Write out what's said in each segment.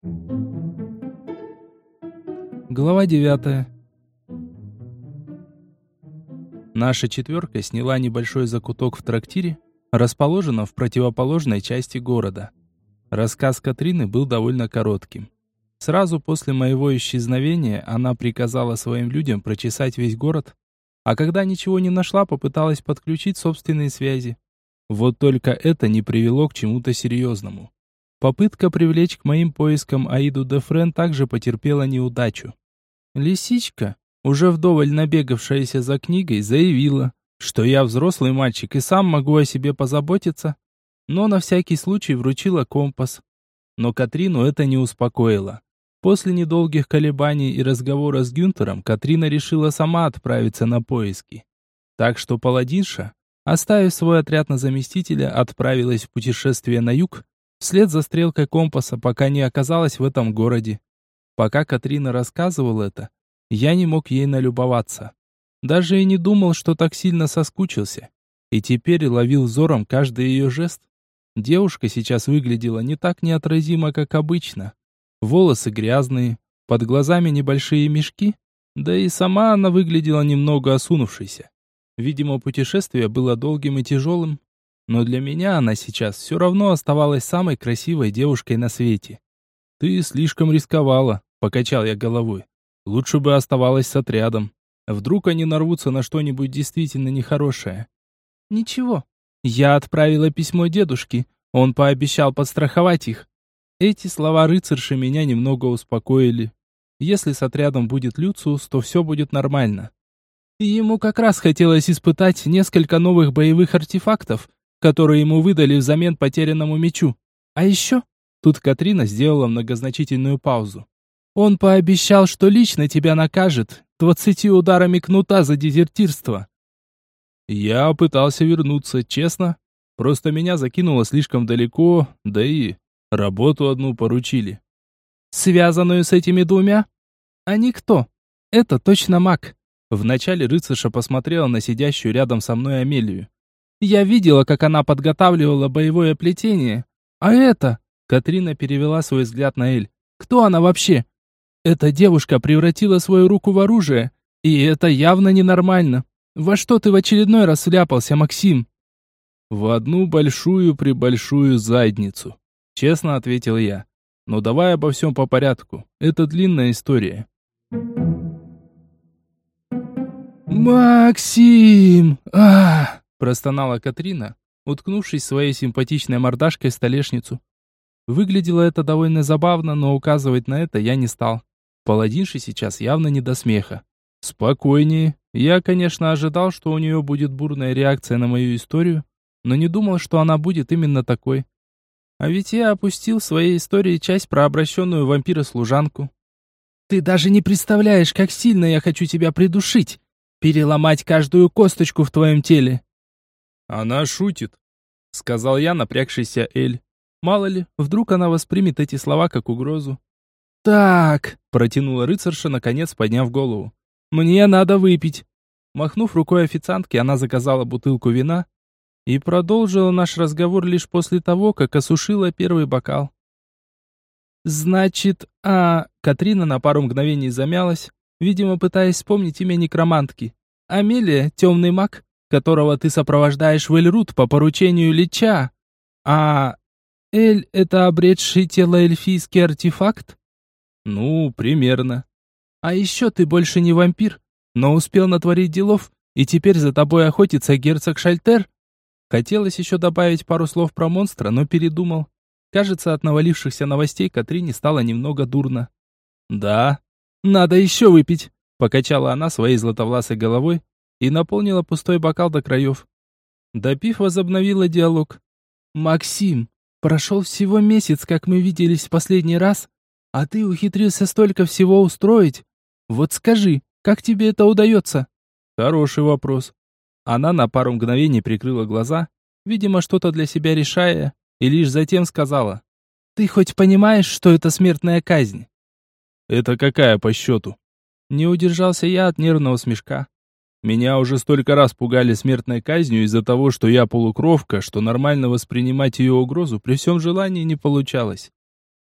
Глава 9. Наша четверка сняла небольшой закуток в трактире, расположенном в противоположной части города. Рассказ Катрины был довольно коротким. Сразу после моего исчезновения она приказала своим людям прочесать весь город, а когда ничего не нашла, попыталась подключить собственные связи. Вот только это не привело к чему-то серьезному. Попытка привлечь к моим поискам Аиду де Френ также потерпела неудачу. Лисичка, уже вдоволь набегавшаяся за книгой, заявила, что я взрослый мальчик и сам могу о себе позаботиться, но на всякий случай вручила компас. Но Катрину это не успокоило. После недолгих колебаний и разговора с Гюнтером Катрина решила сама отправиться на поиски. Так что паладинша, оставив свой отряд на заместителя, отправилась в путешествие на юг, вслед за стрелкой компаса, пока не оказалась в этом городе. Пока Катрина рассказывала это, я не мог ей налюбоваться. Даже и не думал, что так сильно соскучился. И теперь ловил взором каждый ее жест. Девушка сейчас выглядела не так неотразимо, как обычно. Волосы грязные, под глазами небольшие мешки, да и сама она выглядела немного осунувшейся. Видимо, путешествие было долгим и тяжелым, но для меня она сейчас все равно оставалась самой красивой девушкой на свете. «Ты слишком рисковала», — покачал я головой. «Лучше бы оставалась с отрядом. Вдруг они нарвутся на что-нибудь действительно нехорошее». «Ничего. Я отправила письмо дедушке. Он пообещал подстраховать их». Эти слова рыцарши меня немного успокоили. Если с отрядом будет Люциус, то все будет нормально. И ему как раз хотелось испытать несколько новых боевых артефактов, которые ему выдали взамен потерянному мечу. А еще, тут Катрина сделала многозначительную паузу, он пообещал, что лично тебя накажет 20 ударами кнута за дезертирство. Я пытался вернуться, честно. Просто меня закинуло слишком далеко, да и работу одну поручили. Связанную с этими двумя? Они кто? Это точно маг. Вначале рыцарша посмотрела на сидящую рядом со мной Амелию. Я видела, как она подготавливала боевое плетение. А это... Катрина перевела свой взгляд на Эль. Кто она вообще? Эта девушка превратила свою руку в оружие, и это явно ненормально. Во что ты в очередной раз вляпался, Максим? В одну большую-пребольшую задницу, честно ответил я. Но давай обо всем по порядку. Это длинная история. Максим! Простонала Катрина, уткнувшись своей симпатичной мордашкой в столешницу. Выглядело это довольно забавно, но указывать на это я не стал. Паладинше сейчас явно не до смеха. Спокойнее. Я, конечно, ожидал, что у нее будет бурная реакция на мою историю, но не думал, что она будет именно такой. А ведь я опустил в своей истории часть про обращенную в вампира-служанку. Ты даже не представляешь, как сильно я хочу тебя придушить, переломать каждую косточку в твоем теле. Она шутит, сказал я, напрягшийся Эль. Мало ли, вдруг она воспримет эти слова как угрозу. «Так», — протянула рыцарша, наконец подняв голову. «Мне надо выпить». Махнув рукой официантке, она заказала бутылку вина и продолжила наш разговор лишь после того, как осушила первый бокал. «Значит, Катрина на пару мгновений замялась, видимо, пытаясь вспомнить имя некромантки. «Амелия, темный маг, которого ты сопровождаешь в Эльрут по поручению Лича. А Эль — это обретший тело эльфийский артефакт?» «Ну, примерно». «А еще ты больше не вампир, но успел натворить делов, и теперь за тобой охотится герцог Шальтер?» Хотелось еще добавить пару слов про монстра, но передумал. Кажется, от навалившихся новостей Катрине стало немного дурно. «Да, надо еще выпить», — покачала она своей златовласой головой и наполнила пустой бокал до краев. Допив, возобновила диалог. «Максим, прошел всего месяц, как мы виделись в последний раз, а ты ухитрился столько всего устроить. Вот скажи, как тебе это удается?» «Хороший вопрос». Она на пару мгновений прикрыла глаза, видимо, что-то для себя решая, и лишь затем сказала: «Ты хоть понимаешь, что это смертная казнь?» «Это какая по счету?» Не удержался я от нервного смешка. Меня уже столько раз пугали смертной казнью из-за того, что я полукровка, что нормально воспринимать ее угрозу при всем желании не получалось.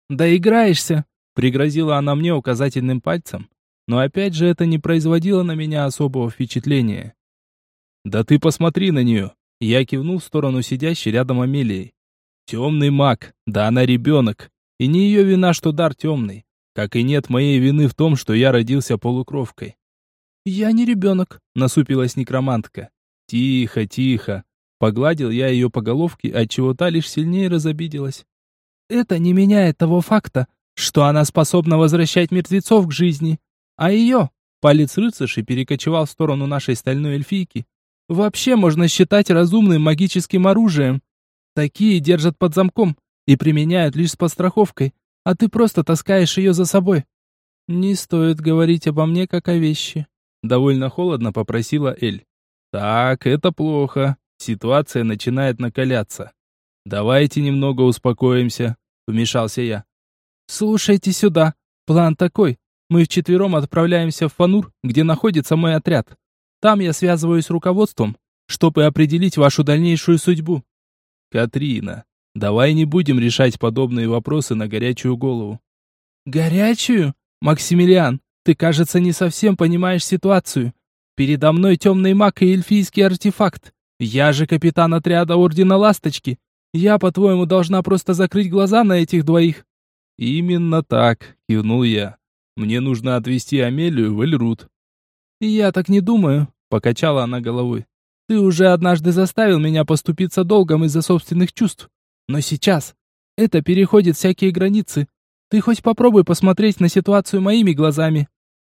«Доиграешься!» — пригрозила она мне указательным пальцем, но опять же это не производило на меня особого впечатления. «Да ты посмотри на нее!» — я кивнул в сторону сидящей рядом Амелии. «Темный маг, да она ребенок, и не ее вина, что дар темный, как и нет моей вины в том, что я родился полукровкой». «Я не ребенок», — насупилась некромантка. «Тихо, тихо!» — погладил я ее по головке, отчего та лишь сильнее разобиделась. «Это не меняет того факта, что она способна возвращать мертвецов к жизни, а ее...» — палец рыцарши перекочевал в сторону нашей стальной эльфийки. «Вообще можно считать разумным магическим оружием. Такие держат под замком и применяют лишь с подстраховкой, а ты просто таскаешь ее за собой». «Не стоит говорить обо мне как о вещи», — довольно холодно попросила Эль. «Так, это плохо. Ситуация начинает накаляться. Давайте немного успокоимся», — вмешался я. «Слушайте сюда. План такой. Мы вчетвером отправляемся в Фанур, где находится мой отряд. Там я связываюсь с руководством, чтобы определить вашу дальнейшую судьбу». «Катрина, давай не будем решать подобные вопросы на горячую голову». «Горячую? Максимилиан, ты, кажется, не совсем понимаешь ситуацию. Передо мной темный маг и эльфийский артефакт. Я же капитан отряда Ордена Ласточки. Я, по-твоему, должна просто закрыть глаза на этих двоих?» «Именно так», — кивнул я. «Мне нужно отвезти Амелию в Эльрут». «Я так не думаю», — покачала она головой. «Ты уже однажды заставил меня поступиться долгом из-за собственных чувств. Но сейчас это переходит всякие границы. Ты хоть попробуй посмотреть на ситуацию моими глазами».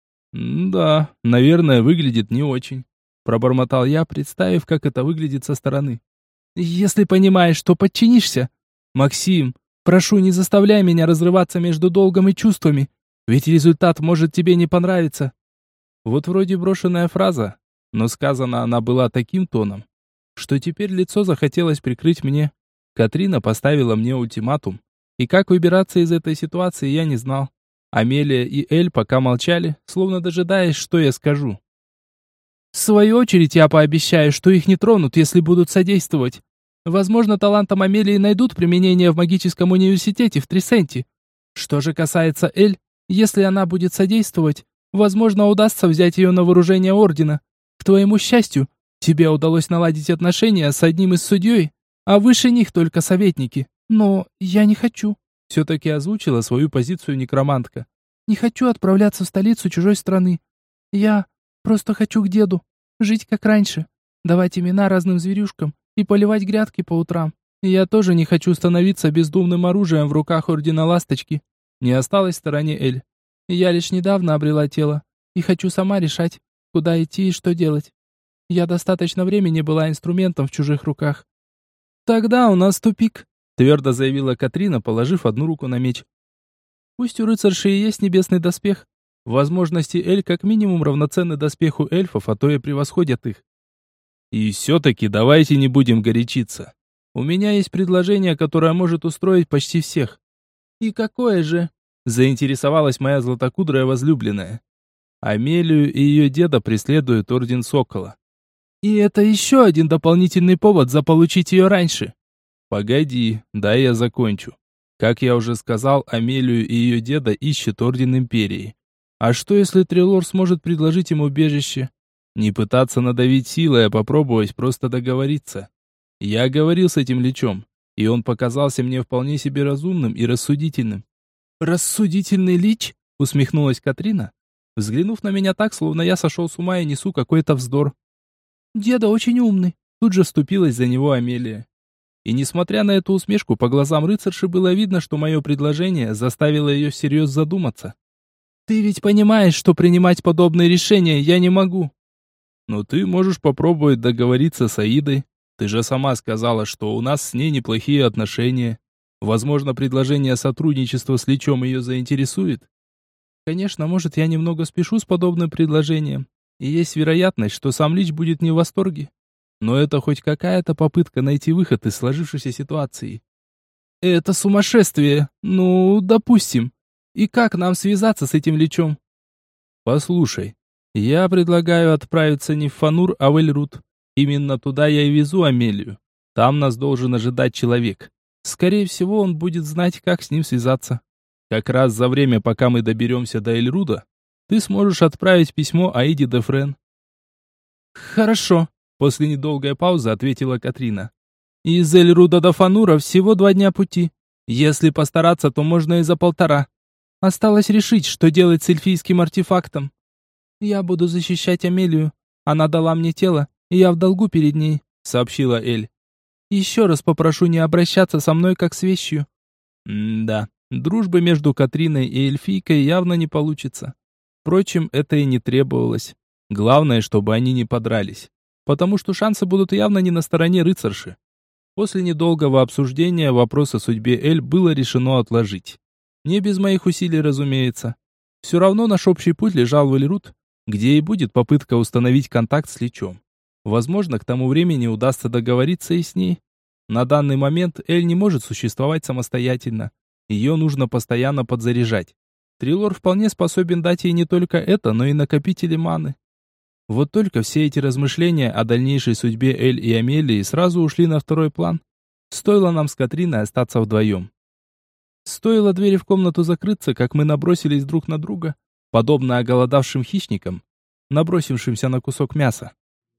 «Да, наверное, выглядит не очень», — пробормотал я, представив, как это выглядит со стороны. «Если понимаешь, что подчинишься. Максим, прошу, не заставляй меня разрываться между долгом и чувствами, ведь результат может тебе не понравиться». Вот вроде брошенная фраза, но сказана она была таким тоном, что теперь лицо захотелось прикрыть мне. Катрина поставила мне ультиматум, и как выбираться из этой ситуации я не знал. Амелия и Эль пока молчали, словно дожидаясь, что я скажу. В свою очередь я пообещаю, что их не тронут, если будут содействовать. Возможно, талантам Амелии найдут применение в магическом университете в Трисенте. Что же касается Эль, если она будет содействовать, возможно, удастся взять ее на вооружение Ордена. К твоему счастью, тебе удалось наладить отношения с одним из судей, а выше них только советники. Но я не хочу. Все-таки озвучила свою позицию некромантка. Не хочу отправляться в столицу чужой страны. Я просто хочу к деду, жить как раньше, давать имена разным зверюшкам и поливать грядки по утрам. Я тоже не хочу становиться бездумным оружием в руках Ордена Ласточки. Не осталась в стороне Эль. Я лишь недавно обрела тело и хочу сама решать, куда идти и что делать. Я достаточно времени была инструментом в чужих руках. Тогда у нас тупик, твердо заявила Катрина, положив одну руку на меч. Пусть у рыцарши и есть небесный доспех, возможности Эль как минимум равноценны доспеху эльфов, а то и превосходят их. И все-таки давайте не будем горячиться. У меня есть предложение, которое может устроить почти всех. И какое же? Заинтересовалась моя златокудрая возлюбленная. Амелию и ее деда преследует Орден Сокола. И это еще один дополнительный повод заполучить ее раньше. Погоди, дай я закончу. Как я уже сказал, Амелию и ее деда ищет Орден Империи. А что, если Трелор сможет предложить ему убежище? Не пытаться надавить силой, а попробовать просто договориться. Я говорил с этим личом, и он показался мне вполне себе разумным и рассудительным. «Рассудительный лич?» — усмехнулась Катрина, взглянув на меня так, словно я сошел с ума и несу какой-то вздор. «Деда очень умный», — тут же вступилась за него Амелия. И несмотря на эту усмешку, по глазам рыцарши было видно, что мое предложение заставило ее всерьез задуматься. «Ты ведь понимаешь, что принимать подобные решения я не могу». «Но ты можешь попробовать договориться с Аидой. Ты же сама сказала, что у нас с ней неплохие отношения. Возможно, предложение сотрудничества с Личом ее заинтересует». Конечно, может, я немного спешу с подобным предложением, и есть вероятность, что сам Лич будет не в восторге. Но это хоть какая-то попытка найти выход из сложившейся ситуации. Это сумасшествие. Ну, допустим. И как нам связаться с этим Личом? Послушай, я предлагаю отправиться не в Фанур, а в Эльрут. Именно туда я и везу Амелию. Там нас должен ожидать человек. Скорее всего, он будет знать, как с ним связаться. Как раз за время, пока мы доберемся до Эльруда, ты сможешь отправить письмо Аиде де Френ». «Хорошо», — после недолгой паузы ответила Катрина. «Из Эльруда до Фанура всего 2 дня пути. Если постараться, то можно и за 1,5. Осталось решить, что делать с эльфийским артефактом. Я буду защищать Амелию. Она дала мне тело, и я в долгу перед ней», — сообщила Эль. «Еще раз попрошу не обращаться со мной как с вещью». Да, дружбы между Катриной и эльфийкой явно не получится. Впрочем, это и не требовалось. Главное, чтобы они не подрались, потому что шансы будут явно не на стороне рыцарши. После недолгого обсуждения вопрос о судьбе Эль было решено отложить. Не без моих усилий, разумеется. Все равно наш общий путь лежал в Эльруд, где и будет попытка установить контакт с Личом. Возможно, к тому времени удастся договориться и с ней. На данный момент Эль не может существовать самостоятельно. Ее нужно постоянно подзаряжать. Трилор вполне способен дать ей не только это, но и накопители маны. Вот только все эти размышления о дальнейшей судьбе Эль и Амелии сразу ушли на второй план. Стоило нам с Катриной остаться вдвоем. Стоило двери в комнату закрыться, как мы набросились друг на друга, подобно оголодавшим хищникам, набросившимся на кусок мяса.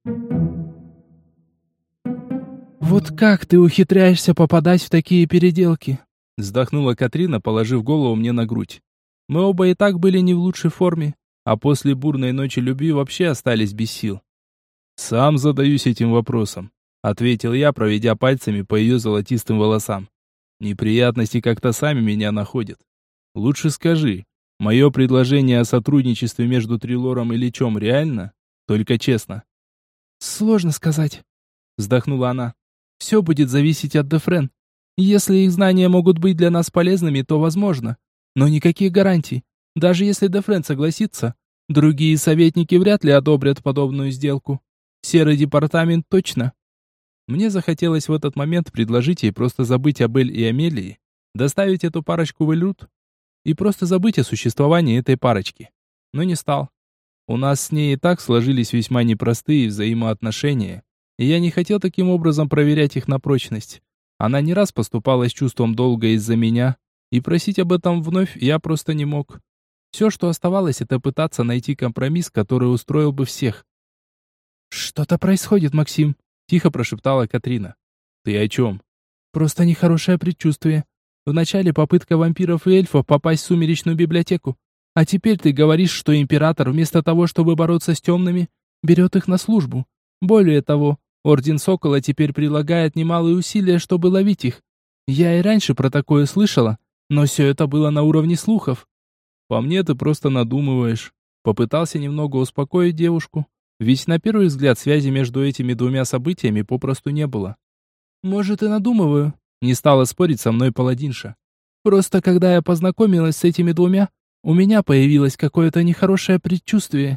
«Вот как ты ухитряешься попадать в такие переделки?» Вздохнула Катрина, положив голову мне на грудь. Мы оба и так были не в лучшей форме, а после бурной ночи любви вообще остались без сил. «Сам задаюсь этим вопросом», — ответил я, проведя пальцами по ее золотистым волосам. «Неприятности как-то сами меня находят. Лучше скажи, мое предложение о сотрудничестве между Трилором и Личом реально? Только честно». «Сложно сказать», — вздохнула она. «Все будет зависеть от де Френ. Если их знания могут быть для нас полезными, то возможно. Но никаких гарантий. Даже если де Френ согласится, другие советники вряд ли одобрят подобную сделку. Серый департамент точно». Мне захотелось в этот момент предложить ей просто забыть об Эль и Амелии, доставить эту парочку в Эльруд и просто забыть о существовании этой парочки. Но не стал. У нас с ней и так сложились весьма непростые взаимоотношения, и я не хотел таким образом проверять их на прочность. Она не раз поступала с чувством долга из-за меня, и просить об этом вновь я просто не мог. Все, что оставалось, это пытаться найти компромисс, который устроил бы всех. «Что-то происходит, Максим», — тихо прошептала Катрина. «Ты о чем?» «Просто нехорошее предчувствие. Вначале попытка вампиров и эльфов попасть в сумеречную библиотеку. А теперь ты говоришь, что император вместо того, чтобы бороться с темными, берет их на службу. Более того, Орден Сокола теперь прилагает немалые усилия, чтобы ловить их. Я и раньше про такое слышала, но все это было на уровне слухов». «По мне ты просто надумываешь». Попытался немного успокоить девушку, ведь на первый взгляд связи между этими двумя событиями попросту не было. «Может, и надумываю», — не стала спорить со мной паладинша. «Просто когда я познакомилась с этими двумя, у меня появилось какое-то нехорошее предчувствие».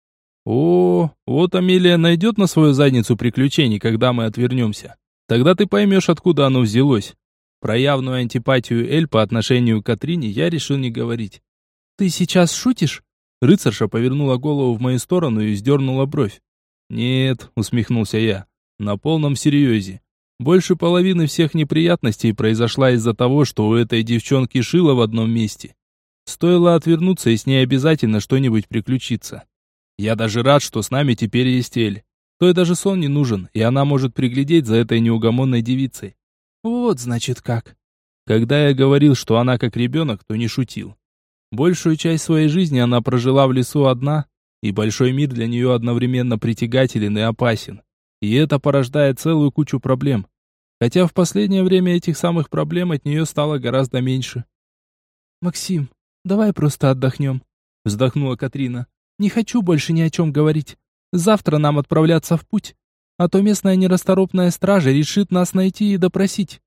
«О, вот Амелия найдет на свою задницу приключений, когда мы отвернемся. Тогда ты поймешь, откуда оно взялось». Про явную антипатию Эль по отношению к Катрине я решил не говорить. «Ты сейчас шутишь?» Рыцарша повернула голову в мою сторону и вздернула бровь. «Нет», — усмехнулся я, — «на полном серьезе. Больше половины всех неприятностей произошла из-за того, что у этой девчонки шило в одном месте. Стоило отвернуться, и с ней обязательно что-нибудь приключится. Я даже рад, что с нами теперь есть Эль. Той даже сон не нужен, и она может приглядеть за этой неугомонной девицей». «Вот, значит, как». Когда я говорил, что она как ребенок, то не шутил. Большую часть своей жизни она прожила в лесу одна, и большой мир для нее одновременно притягателен и опасен. И это порождает целую кучу проблем. Хотя в последнее время этих самых проблем от нее стало гораздо меньше. «Максим, давай просто отдохнем», — вздохнула Катрина. «Не хочу больше ни о чем говорить. Завтра нам отправляться в путь, а то местная нерасторопная стража решит нас найти и допросить».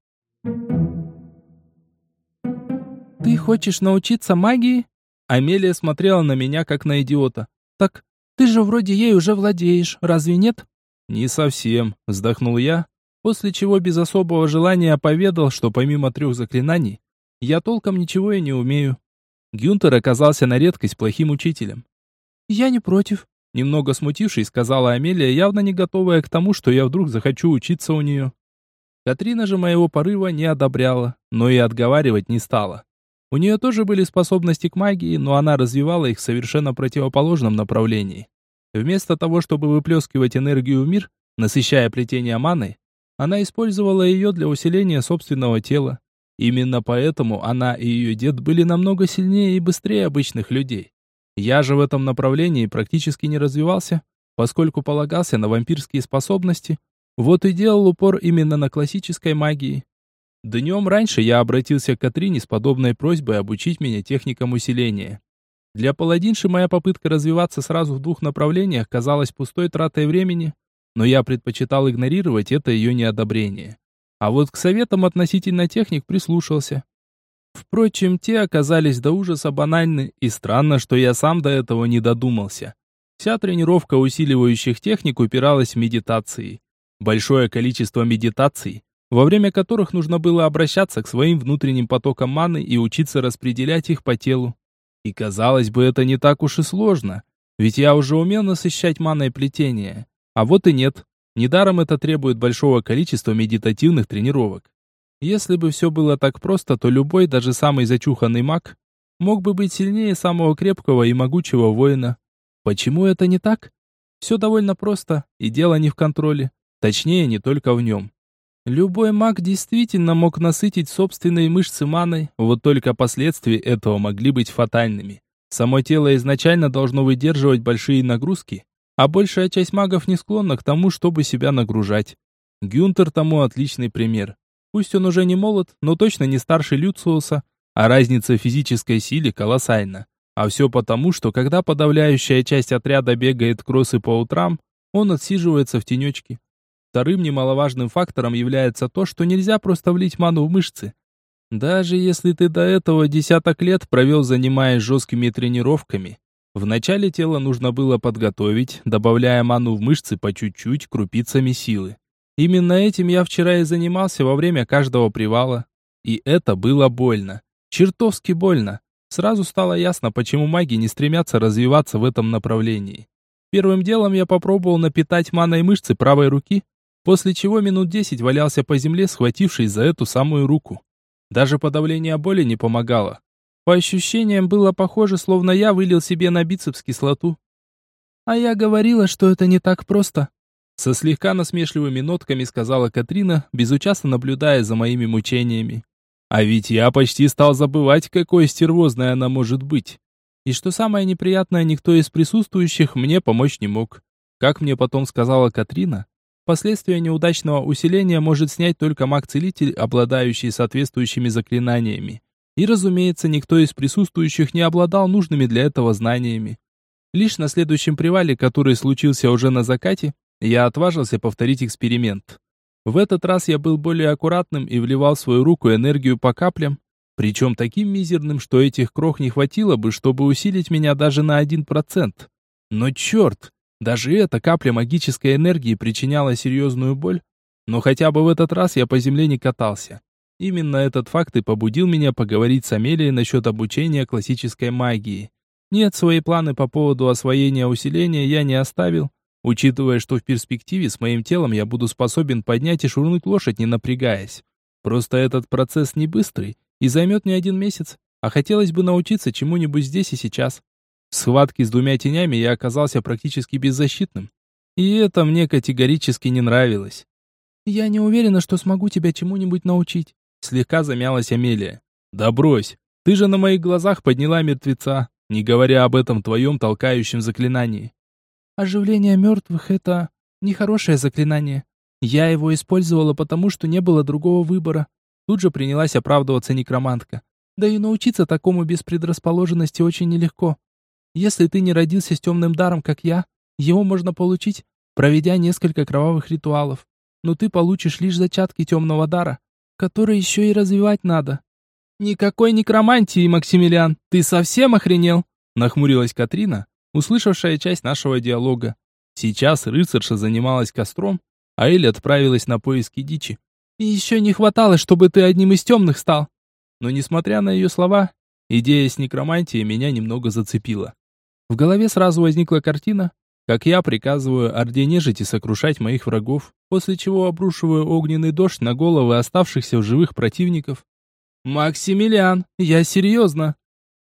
«Ты хочешь научиться магии?» Амелия смотрела на меня, как на идиота. «Так ты же вроде ей уже владеешь, разве нет?» «Не совсем», — вздохнул я, после чего без особого желания поведал, что помимо 3 заклинаний, я толком ничего и не умею. Гюнтер оказался на редкость плохим учителем. «Я не против», — немного смутившись, сказала Амелия, явно не готовая к тому, что я вдруг захочу учиться у нее. Катрина же моего порыва не одобряла, но и отговаривать не стала. У нее тоже были способности к магии, но она развивала их в совершенно противоположном направлении. Вместо того, чтобы выплескивать энергию в мир, насыщая плетение маной, она использовала ее для усиления собственного тела. Именно поэтому она и ее дед были намного сильнее и быстрее обычных людей. Я же в этом направлении практически не развивался, поскольку полагался на вампирские способности, вот и делал упор именно на классической магии. Днем раньше я обратился к Катрине с подобной просьбой обучить меня техникам усиления. Для паладинши моя попытка развиваться сразу в двух направлениях казалась пустой тратой времени, но я предпочитал игнорировать это ее неодобрение. А вот к советам относительно техник прислушался. Впрочем, те оказались до ужаса банальны, и странно, что я сам до этого не додумался. Вся тренировка усиливающих техник упиралась в медитации. Большое количество медитаций, во время которых нужно было обращаться к своим внутренним потокам маны и учиться распределять их по телу. И казалось бы, это не так уж и сложно, ведь я уже умел насыщать маной плетение. А вот и нет. Недаром это требует большого количества медитативных тренировок. Если бы все было так просто, то любой, даже самый зачуханный маг, мог бы быть сильнее самого крепкого и могучего воина. Почему это не так? Все довольно просто, и дело не в контроле. Точнее, не только в нем. Любой маг действительно мог насытить собственные мышцы маной, вот только последствия этого могли быть фатальными. Само тело изначально должно выдерживать большие нагрузки, а большая часть магов не склонна к тому, чтобы себя нагружать. Гюнтер тому отличный пример. Пусть он уже не молод, но точно не старше Люциуса, а разница в физической силе колоссальна. А все потому, что когда подавляющая часть отряда бегает кроссы по утрам, он отсиживается в тенечке. Вторым немаловажным фактором является то, что нельзя просто влить ману в мышцы. Даже если ты до этого десяток лет провел, занимаясь жесткими тренировками, вначале тело нужно было подготовить, добавляя ману в мышцы по чуть-чуть, крупицами силы. Именно этим я вчера и занимался во время каждого привала. И это было больно. Чертовски больно. Сразу стало ясно, почему маги не стремятся развиваться в этом направлении. Первым делом я попробовал напитать маной мышцы правой руки, после чего минут 10 валялся по земле, схватившись за эту самую руку. Даже подавление боли не помогало. По ощущениям было похоже, словно я вылил себе на бицепс кислоту. «А я говорила, что это не так просто», — со слегка насмешливыми нотками сказала Катрина, безучастно наблюдая за моими мучениями. А ведь я почти стал забывать, какой стервозной она может быть. И что самое неприятное, никто из присутствующих мне помочь не мог. Как мне потом сказала Катрина, последствия неудачного усиления может снять только маг-целитель, обладающий соответствующими заклинаниями. И, разумеется, никто из присутствующих не обладал нужными для этого знаниями. Лишь на следующем привале, который случился уже на закате, я отважился повторить эксперимент. В этот раз я был более аккуратным и вливал в свою руку энергию по каплям, причем таким мизерным, что этих крох не хватило бы, чтобы усилить меня даже на 1%. Но черт, даже эта капля магической энергии причиняла серьезную боль, но хотя бы в этот раз я по земле не катался. Именно этот факт и побудил меня поговорить с Амелией насчет обучения классической магии. Нет, свои планы по поводу освоения усиления я не оставил, учитывая, что в перспективе с моим телом я буду способен поднять и швырнуть лошадь, не напрягаясь. Просто этот процесс не быстрый и займет не 1 месяц, а хотелось бы научиться чему-нибудь здесь и сейчас. В схватке с 2 тенями я оказался практически беззащитным, и это мне категорически не нравилось. «Я не уверена, что смогу тебя чему-нибудь научить», — слегка замялась Амелия. «Да брось, ты же на моих глазах подняла мертвеца, не говоря об этом твоем толкающем заклинании». «Оживление мертвых — это нехорошее заклинание. Я его использовала, потому что не было другого выбора». Тут же принялась оправдываться некромантка. «Да и научиться такому без предрасположенности очень нелегко. Если ты не родился с темным даром, как я, его можно получить, проведя несколько кровавых ритуалов. Но ты получишь лишь зачатки темного дара, который еще и развивать надо». «Никакой некромантии, Максимилиан, ты совсем охренел?» Нахмурилась Катрина, услышавшая часть нашего диалога. Сейчас рыцарша занималась костром, а Элли отправилась на поиски дичи. «И еще не хватало, чтобы ты одним из темных стал». Но несмотря на ее слова, идея с некромантией меня немного зацепила. В голове сразу возникла картина, как я приказываю орде нежити сокрушать моих врагов, после чего обрушиваю огненный дождь на головы оставшихся в живых противников. «Максимилиан, я серьезно!»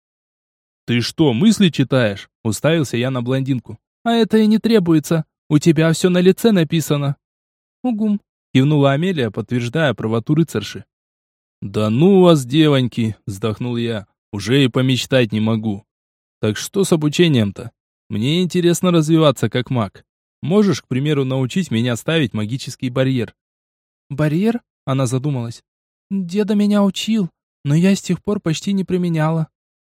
«Ты что, мысли читаешь?» — уставился я на блондинку. «А это и не требуется. У тебя все на лице написано». «Угум», — кивнула Амелия, подтверждая правоту рыцарши. «Да ну вас, девоньки!» — вздохнул я. «Уже и помечтать не могу. Так что с обучением-то? Мне интересно развиваться как маг. Можешь, к примеру, научить меня ставить магический барьер?» «Барьер?» — она задумалась. «Деда меня учил, но я с тех пор почти не применяла.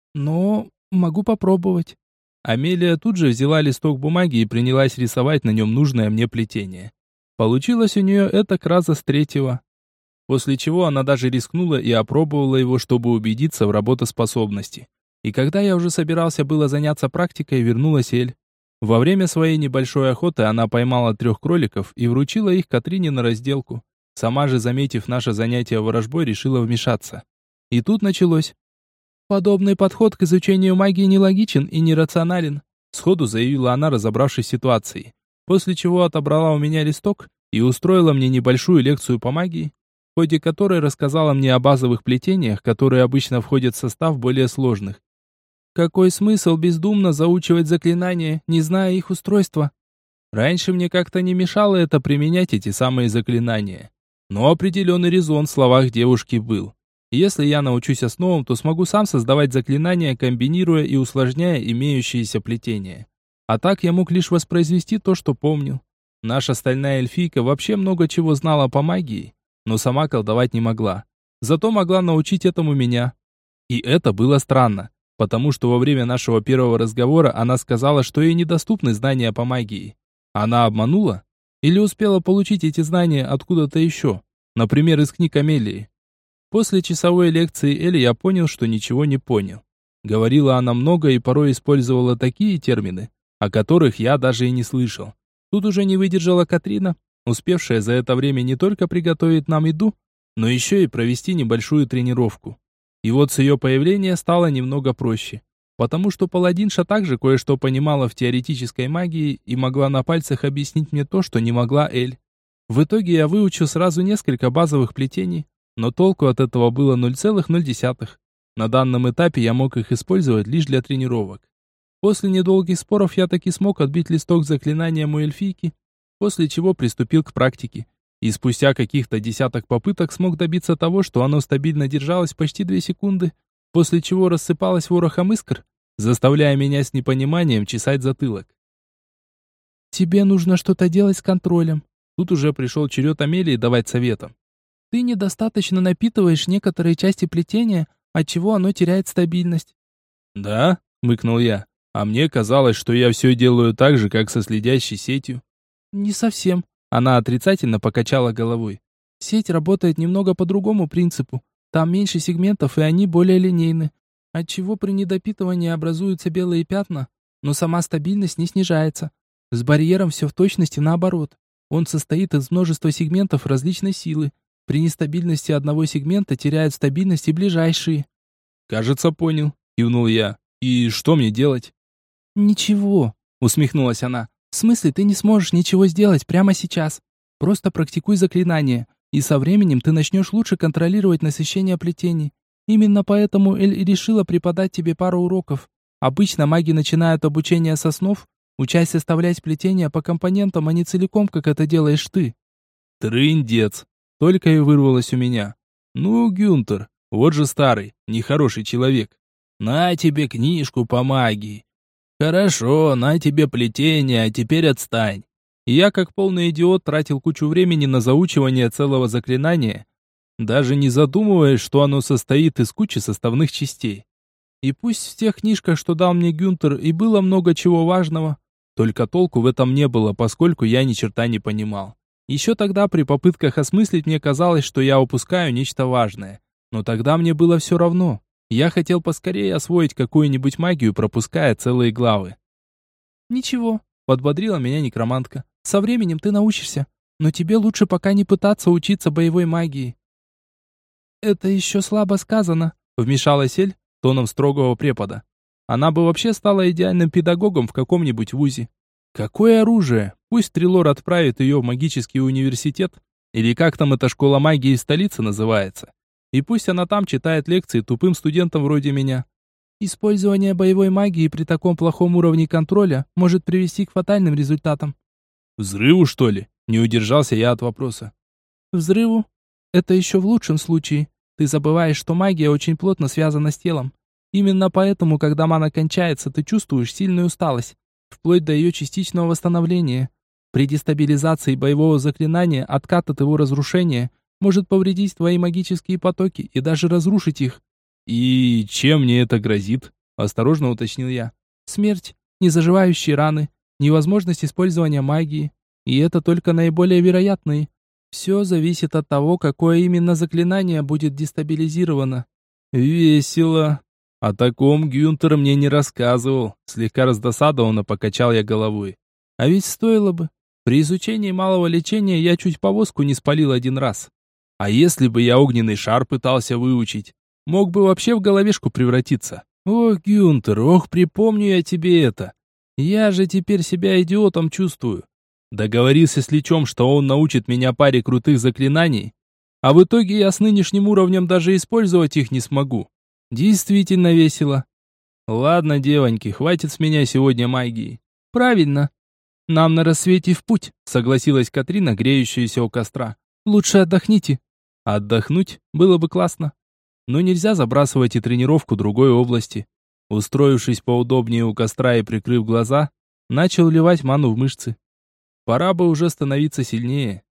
Но могу попробовать». Амелия тут же взяла листок бумаги и принялась рисовать на нем нужное мне плетение. Получилось у нее это раза с третьего. После чего она даже рискнула и опробовала его, чтобы убедиться в работоспособности. И когда я уже собирался было заняться практикой, вернулась Эль. Во время своей небольшой охоты она поймала 3 кроликов и вручила их Катрине на разделку. Сама же, заметив наше занятие ворожбой, решила вмешаться. И тут началось. «Подобный подход к изучению магии нелогичен и нерационален», сходу заявила она, разобравшись в ситуации. После чего отобрала у меня листок и устроила мне небольшую лекцию по магии, в ходе которой рассказала мне о базовых плетениях, которые обычно входят в состав более сложных. Какой смысл бездумно заучивать заклинания, не зная их устройства? Раньше мне как-то не мешало это применять, эти самые заклинания. Но определенный резон в словах девушки был. Если я научусь основам, то смогу сам создавать заклинания, комбинируя и усложняя имеющиеся плетения. А так я мог лишь воспроизвести то, что помнил. Наша стальная эльфийка вообще много чего знала по магии, но сама колдовать не могла. Зато могла научить этому меня. И это было странно, потому что во время нашего первого разговора она сказала, что ей недоступны знания по магии. Она обманула? Или успела получить эти знания откуда-то еще? Например, из книг Амелии. После часовой лекции Эли я понял, что ничего не понял. Говорила она много и порой использовала такие термины, о которых я даже и не слышал. Тут уже не выдержала Катрина, успевшая за это время не только приготовить нам еду, но еще и провести небольшую тренировку. И вот с ее появления стало немного проще, потому что паладинша также кое-что понимала в теоретической магии и могла на пальцах объяснить мне то, что не могла Эль. В итоге я выучил сразу несколько базовых плетений, но толку от этого было 0,0. На данном этапе я мог их использовать лишь для тренировок. После недолгих споров я таки смог отбить листок заклинанием у эльфийки, после чего приступил к практике. И спустя каких-то десяток попыток смог добиться того, что оно стабильно держалось почти 2 секунды, после чего рассыпалось ворохом искр, заставляя меня с непониманием чесать затылок. «Тебе нужно что-то делать с контролем». Тут уже пришел черед Амелии давать советом. «Ты недостаточно напитываешь некоторые части плетения, отчего оно теряет стабильность». «Да?» — хмыкнул я. «А мне казалось, что я все делаю так же, как со следящей сетью». «Не совсем». Она отрицательно покачала головой. «Сеть работает немного по другому принципу. Там меньше сегментов, и они более линейны, отчего при недопитывании образуются белые пятна, но сама стабильность не снижается. С барьером все в точности наоборот. Он состоит из множества сегментов различной силы. При нестабильности одного сегмента теряют стабильность и ближайшие». «Кажется, понял», — кивнул я. «И что мне делать?» «Ничего», — усмехнулась она. «В смысле, ты не сможешь ничего сделать прямо сейчас. Просто практикуй заклинания, и со временем ты начнешь лучше контролировать насыщение плетений. Именно поэтому Эль и решила преподать тебе пару уроков. Обычно маги начинают обучение с основ, учась составлять плетения по компонентам, а не целиком, как это делаешь ты». «Трындец!» — только и вырвалось у меня. «Ну, Гюнтер, вот же старый, нехороший человек. На тебе книжку по магии. Хорошо, на тебе плетение, а теперь отстань». И я, как полный идиот, тратил кучу времени на заучивание целого заклинания, даже не задумываясь, что оно состоит из кучи составных частей. И пусть в тех книжках, что дал мне Гюнтер, и было много чего важного, только толку в этом не было, поскольку я ни черта не понимал. Еще тогда при попытках осмыслить мне казалось, что я упускаю нечто важное. Но тогда мне было все равно. Я хотел поскорее освоить какую-нибудь магию, пропуская целые главы. «Ничего», — подбодрила меня некромантка. «Со временем ты научишься, но тебе лучше пока не пытаться учиться боевой магии». «Это еще слабо сказано», — вмешалась Эль тоном строгого препода. Она бы вообще стала идеальным педагогом в каком-нибудь вузе. Какое оружие? Пусть Трилор отправит ее в магический университет, или как там эта школа магии в столице называется. И пусть она там читает лекции тупым студентам вроде меня. Использование боевой магии при таком плохом уровне контроля может привести к фатальным результатам. Взрыву, что ли? Не удержался я от вопроса. Взрыву? Это еще в лучшем случае. Ты забываешь, что магия очень плотно связана с телом. Именно поэтому, когда мана кончается, ты чувствуешь сильную усталость, вплоть до ее частичного восстановления. При дестабилизации боевого заклинания откат от его разрушения может повредить твои магические потоки и даже разрушить их. «И чем мне это грозит?» – осторожно уточнил я. Смерть, незаживающие раны, невозможность использования магии. И это только наиболее вероятные. Все зависит от того, какое именно заклинание будет дестабилизировано. «Весело. О таком Гюнтер мне не рассказывал». Слегка раздосадованно покачал я головой. А ведь стоило бы. При изучении малого лечения я чуть повозку не спалил один раз. А если бы я огненный шар пытался выучить? Мог бы вообще в головешку превратиться. Ох, Гюнтер, ох, припомню я тебе это. Я же теперь себя идиотом чувствую. Договорился с Личом, что он научит меня паре крутых заклинаний, а в итоге я с нынешним уровнем даже использовать их не смогу. Действительно весело. Ладно, девоньки, хватит с меня сегодня магии. Правильно. Нам на рассвете в путь, согласилась Катрина, греющаяся у костра. Лучше отдохните. Отдохнуть было бы классно. Но нельзя забрасывать и тренировку другой области. Устроившись поудобнее у костра и прикрыв глаза, начал вливать ману в мышцы. Пора бы уже становиться сильнее.